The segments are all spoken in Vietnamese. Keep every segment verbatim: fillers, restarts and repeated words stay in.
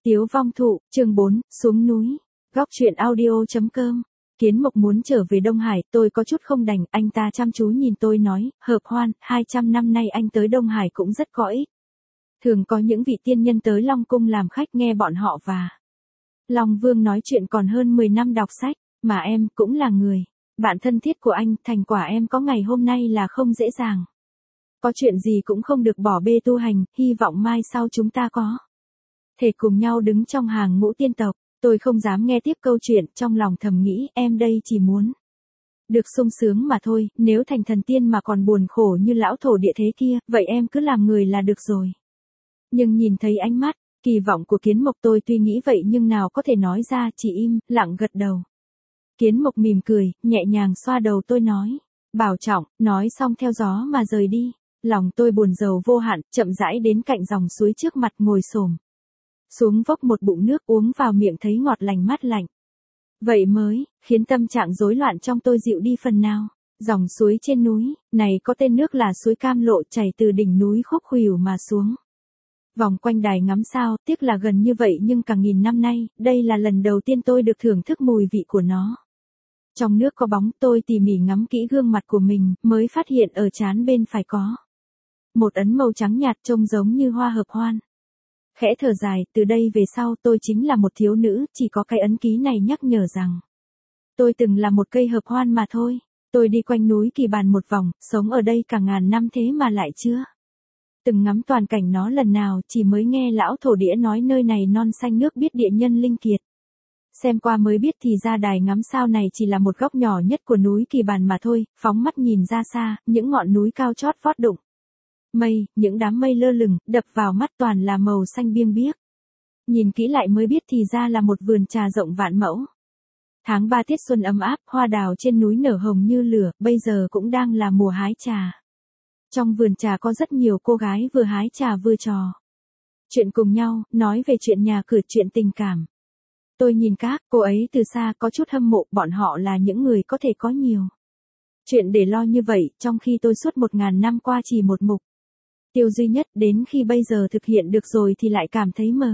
Tiếu vong thụ, chương bốn, xuống núi. Góc truyện audio.com. Kiến Mộc muốn trở về Đông Hải, tôi có chút không đành, anh ta chăm chú nhìn tôi nói, Hợp Hoan, hai trăm năm nay anh tới Đông Hải cũng rất có ích. Thường có những vị tiên nhân tới Long Cung làm khách nghe bọn họ và Long Vương nói chuyện còn hơn mười năm đọc sách, mà em cũng là người bạn thân thiết của anh, thành quả em có ngày hôm nay là không dễ dàng. Có chuyện gì cũng không được bỏ bê tu hành, hy vọng mai sau chúng ta có thể cùng nhau đứng trong hàng ngũ tiên tộc. Tôi không dám nghe tiếp câu chuyện, trong lòng thầm nghĩ em đây chỉ muốn được sung sướng mà thôi, nếu thành thần tiên mà còn buồn khổ như lão thổ địa thế kia, vậy em cứ làm người là được rồi. Nhưng nhìn thấy ánh mắt, kỳ vọng của Kiến Mộc tôi tuy nghĩ vậy nhưng nào có thể nói ra, chỉ im, lặng gật đầu. Kiến Mộc mỉm cười, nhẹ nhàng xoa đầu tôi nói, bảo trọng, nói xong theo gió mà rời đi. Lòng tôi buồn rầu vô hạn, chậm rãi đến cạnh dòng suối trước mặt ngồi xổm xuống vốc một bụng nước uống vào miệng thấy ngọt lành mát lạnh. Vậy mới khiến tâm trạng rối loạn trong tôi dịu đi phần nào. Dòng suối trên núi này có tên nước là suối Cam Lộ, chảy từ đỉnh núi Khúc Khuỷu mà xuống vòng quanh đài ngắm sao, tiếc là gần như vậy nhưng cả nghìn năm nay, đây là lần đầu tiên tôi được thưởng thức mùi vị của nó. Trong nước có bóng, tôi tỉ mỉ ngắm kỹ gương mặt của mình, mới phát hiện ở trán bên phải có một ấn màu trắng nhạt trông giống như hoa hợp hoan. Khẽ thở dài, từ đây về sau tôi chính là một thiếu nữ, chỉ có cái ấn ký này nhắc nhở rằng tôi từng là một cây hợp hoan mà thôi. Tôi đi quanh núi Kỳ Bàn một vòng, sống ở đây cả ngàn năm thế mà lại chưa từng ngắm toàn cảnh nó lần nào, chỉ mới nghe lão thổ địa nói nơi này non xanh nước biếc địa nhân linh kiệt. Xem qua mới biết thì ra đài ngắm sao này chỉ là một góc nhỏ nhất của núi Kỳ Bàn mà thôi, phóng mắt nhìn ra xa, những ngọn núi cao chót vót đụng mây, những đám mây lơ lửng, đập vào mắt toàn là màu xanh biêng biếc. Nhìn kỹ lại mới biết thì ra là một vườn trà rộng vạn mẫu. Tháng ba tiết xuân ấm áp, hoa đào trên núi nở hồng như lửa, bây giờ cũng đang là mùa hái trà. Trong vườn trà có rất nhiều cô gái vừa hái trà vừa trò chuyện cùng nhau, nói về chuyện nhà cửa, chuyện tình cảm. Tôi nhìn các cô ấy từ xa có chút hâm mộ, bọn họ là những người có thể có nhiều chuyện để lo như vậy, trong khi tôi suốt một ngàn năm qua chỉ một mục tiêu duy nhất, đến khi bây giờ thực hiện được rồi thì lại cảm thấy mờ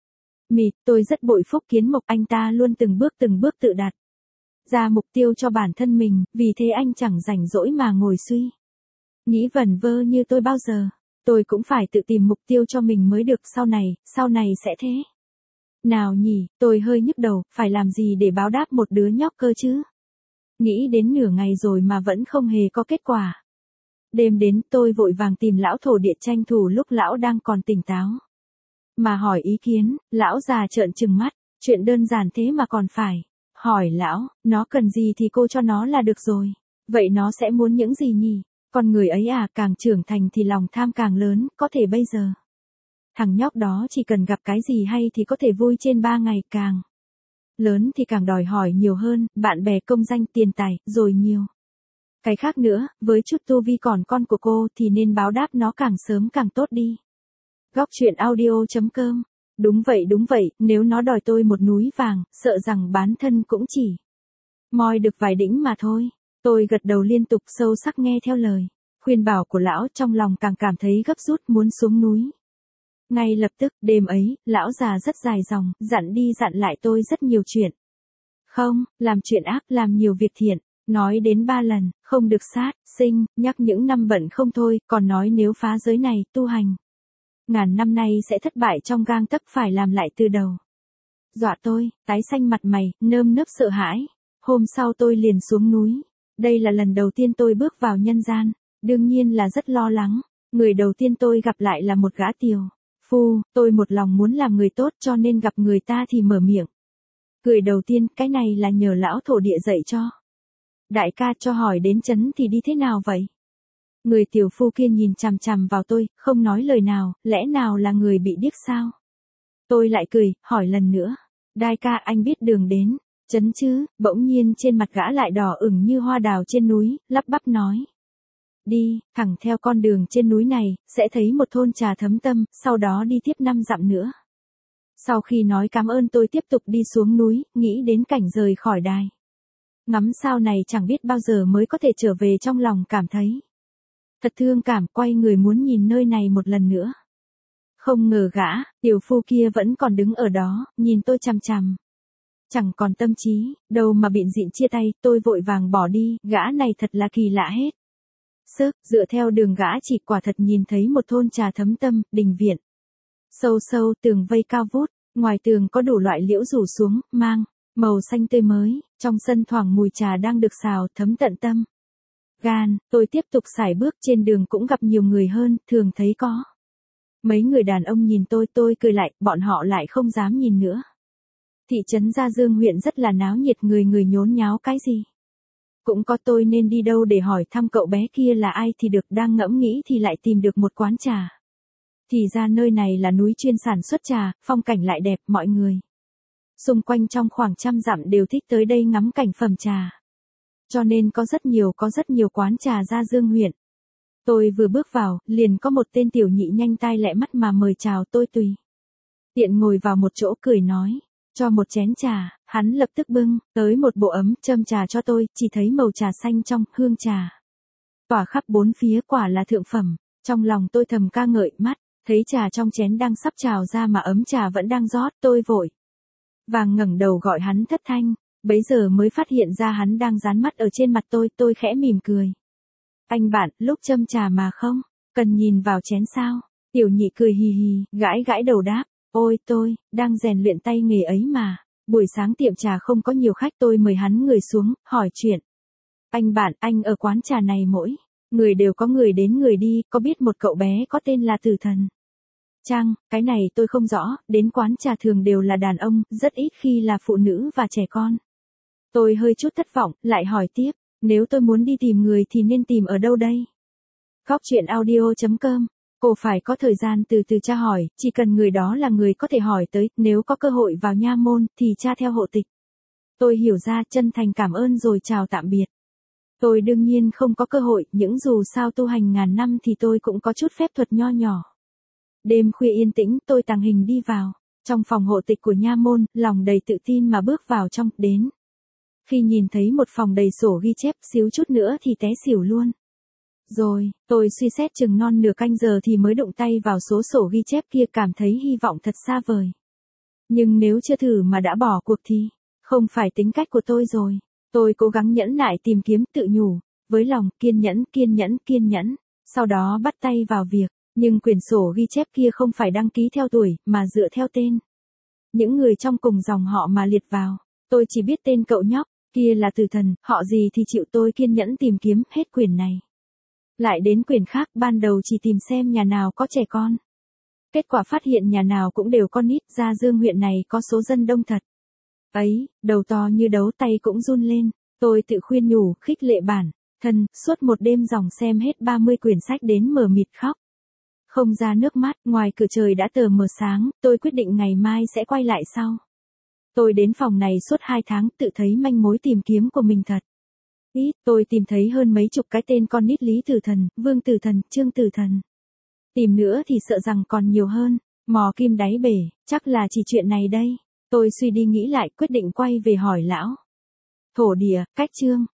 mịt. Tôi rất bội phúc Kiến Mộc, anh ta luôn từng bước từng bước tự đặt ra mục tiêu cho bản thân mình, vì thế anh chẳng rảnh rỗi mà ngồi suy nghĩ vẩn vơ như tôi bao giờ. Tôi cũng phải tự tìm mục tiêu cho mình mới được, sau này, sau này sẽ thế nào nhỉ? Tôi hơi nhức đầu, phải làm gì để báo đáp một đứa nhóc cơ chứ? Nghĩ đến nửa ngày rồi mà vẫn không hề có kết quả. Đêm đến, tôi vội vàng tìm lão thổ địa, tranh thủ lúc lão đang còn tỉnh táo mà hỏi ý kiến. Lão già trợn trừng mắt, chuyện đơn giản thế mà còn phải hỏi lão, nó cần gì thì cô cho nó là được rồi. Vậy nó sẽ muốn những gì nhỉ? Con người ấy à, càng trưởng thành thì lòng tham càng lớn, có thể bây giờ thằng nhóc đó chỉ cần gặp cái gì hay thì có thể vui trên ba ngày, càng lớn thì càng đòi hỏi nhiều hơn, bạn bè, công danh, tiền tài, rồi nhiều cái khác nữa, với chút tu vi còn con của cô thì nên báo đáp nó càng sớm càng tốt đi. Góc truyện audio.com. Đúng vậy đúng vậy, nếu nó đòi tôi một núi vàng, sợ rằng bán thân cũng chỉ moi được vài đĩnh mà thôi. Tôi gật đầu liên tục, sâu sắc nghe theo lời khuyên bảo của lão, trong lòng càng cảm thấy gấp rút muốn xuống núi. Ngay lập tức, đêm ấy, lão già rất dài dòng, dặn đi dặn lại tôi rất nhiều chuyện. Không, làm chuyện ác, làm nhiều việc thiện. Nói đến ba lần, không được sát, sinh, nhắc những năm bận không thôi, còn nói nếu phá giới này, tu hành ngàn năm nay sẽ thất bại trong gang tấc, phải làm lại từ đầu. Dọa tôi, tái xanh mặt mày, nơm nớp sợ hãi. Hôm sau tôi liền xuống núi. Đây là lần đầu tiên tôi bước vào nhân gian, đương nhiên là rất lo lắng. Người đầu tiên tôi gặp lại là một gã tiều phu, tôi một lòng muốn làm người tốt cho nên gặp người ta thì mở miệng cười đầu tiên, cái này là nhờ lão thổ địa dạy cho. Đại ca, cho hỏi đến chấn thì đi thế nào vậy? Người tiểu phu kia nhìn chằm chằm vào tôi, không nói lời nào, lẽ nào là người bị điếc sao? Tôi lại cười, hỏi lần nữa. Đại ca, anh biết đường đến chấn chứ? Bỗng nhiên trên mặt gã lại đỏ ửng như hoa đào trên núi, lắp bắp nói. Đi, thẳng theo con đường trên núi này, sẽ thấy một thôn trà thấm tâm, sau đó đi tiếp năm dặm nữa. Sau khi nói cảm ơn tôi tiếp tục đi xuống núi, nghĩ đến cảnh rời khỏi đài ngắm sao này chẳng biết bao giờ mới có thể trở về, trong lòng cảm thấy thật thương cảm, quay người muốn nhìn nơi này một lần nữa. Không ngờ gã, tiểu phu kia vẫn còn đứng ở đó, nhìn tôi chằm chằm. Chẳng còn tâm trí, đâu mà bịn dịn chia tay, tôi vội vàng bỏ đi, gã này thật là kỳ lạ hết. Sức, dựa theo đường gã chỉ quả thật nhìn thấy một thôn trà thấm tâm, đình viện. Sâu sâu, tường vây cao vút, ngoài tường có đủ loại liễu rủ xuống, mang, màu xanh tươi mới, trong sân thoảng mùi trà đang được xào, thấm tận tâm. Gan, tôi tiếp tục sải bước trên đường cũng gặp nhiều người hơn, thường thấy có. Mấy người đàn ông nhìn tôi, tôi cười lại, bọn họ lại không dám nhìn nữa. Thị trấn Gia Dương huyện rất là náo nhiệt, người người nhốn nháo cái gì. Cũng có tôi nên đi đâu để hỏi thăm cậu bé kia là ai thì được, đang ngẫm nghĩ thì lại tìm được một quán trà. Thì ra nơi này là núi chuyên sản xuất trà, phong cảnh lại đẹp, mọi người xung quanh trong khoảng trăm dặm đều thích tới đây ngắm cảnh phẩm trà. Cho nên có rất nhiều có rất nhiều quán trà Gia Dương huyện. Tôi vừa bước vào, liền có một tên tiểu nhị nhanh tay lẹ mắt mà mời chào tôi tùy tiện ngồi vào một chỗ, cười nói, cho một chén trà. Hắn lập tức bưng tới một bộ ấm châm trà cho tôi, chỉ thấy màu trà xanh trong, hương trà tỏa khắp bốn phía, quả là thượng phẩm. Trong lòng tôi thầm ca ngợi, mắt thấy trà trong chén đang sắp trào ra mà ấm trà vẫn đang rót, tôi vội vàng ngẩng đầu gọi hắn thất thanh, bấy giờ mới phát hiện ra hắn đang dán mắt ở trên mặt tôi, tôi khẽ mỉm cười. Anh bạn, lúc châm trà mà không cần nhìn vào chén sao? Tiểu nhị cười hì hì, gãi gãi đầu đáp, ôi tôi đang rèn luyện tay nghề ấy mà. Buổi sáng tiệm trà không có nhiều khách, tôi mời hắn người xuống, hỏi chuyện. Anh bạn, anh ở quán trà này mỗi người đều có người đến người đi, có biết một cậu bé có tên là Tử Thần chăng? Cái này tôi không rõ, đến quán trà thường đều là đàn ông, rất ít khi là phụ nữ và trẻ con. Tôi hơi chút thất vọng, lại hỏi tiếp, nếu tôi muốn đi tìm người thì nên tìm ở đâu đây? Góc chuyện audio chấm com. Cô phải có thời gian từ từ tra hỏi, chỉ cần người đó là người có thể hỏi tới, nếu có cơ hội vào nha môn thì tra theo hộ tịch. Tôi hiểu ra, chân thành cảm ơn rồi chào tạm biệt. Tôi đương nhiên không có cơ hội, những dù sao tu hành ngàn năm thì tôi cũng có chút phép thuật nho nhỏ. Đêm khuya yên tĩnh, tôi tàng hình đi vào trong phòng hộ tịch của nha môn, lòng đầy tự tin mà bước vào trong, đến khi nhìn thấy một phòng đầy sổ ghi chép, xíu chút nữa thì té xỉu luôn. Rồi, tôi suy xét chừng non nửa canh giờ thì mới đụng tay vào số sổ ghi chép kia, cảm thấy hy vọng thật xa vời. Nhưng nếu chưa thử mà đã bỏ cuộc thì không phải tính cách của tôi rồi. Tôi cố gắng nhẫn nại tìm kiếm, tự nhủ với lòng, kiên nhẫn, kiên nhẫn, kiên nhẫn. Sau đó bắt tay vào việc, nhưng quyển sổ ghi chép kia không phải đăng ký theo tuổi, mà dựa theo tên những người trong cùng dòng họ mà liệt vào. Tôi chỉ biết tên cậu nhóc kia là Tử Thần, họ gì thì chịu. Tôi kiên nhẫn tìm kiếm hết quyển này, lại đến quyển khác, ban đầu chỉ tìm xem nhà nào có trẻ con. Kết quả phát hiện nhà nào cũng đều con nít, Gia Dương huyện này có số dân đông thật. Ấy, đầu to như đấu, tay cũng run lên. Tôi tự khuyên nhủ, khích lệ bản thân, suốt một đêm dòng xem hết ba mươi quyển sách đến mờ mịt khóc không ra nước mắt. Ngoài cửa trời đã tờ mờ sáng, tôi quyết định ngày mai sẽ quay lại sau. Tôi đến phòng này suốt hai tháng, tự thấy manh mối tìm kiếm của mình thật ít. Tôi tìm thấy hơn mấy chục cái tên con nít, Lý Tử Thần, Vương Tử Thần, Trương Tử Thần. Tìm nữa thì sợ rằng còn nhiều hơn. Mò kim đáy bể, chắc là chỉ chuyện này đây. Tôi suy đi nghĩ lại, quyết định quay về hỏi lão thổ địa, cách Trương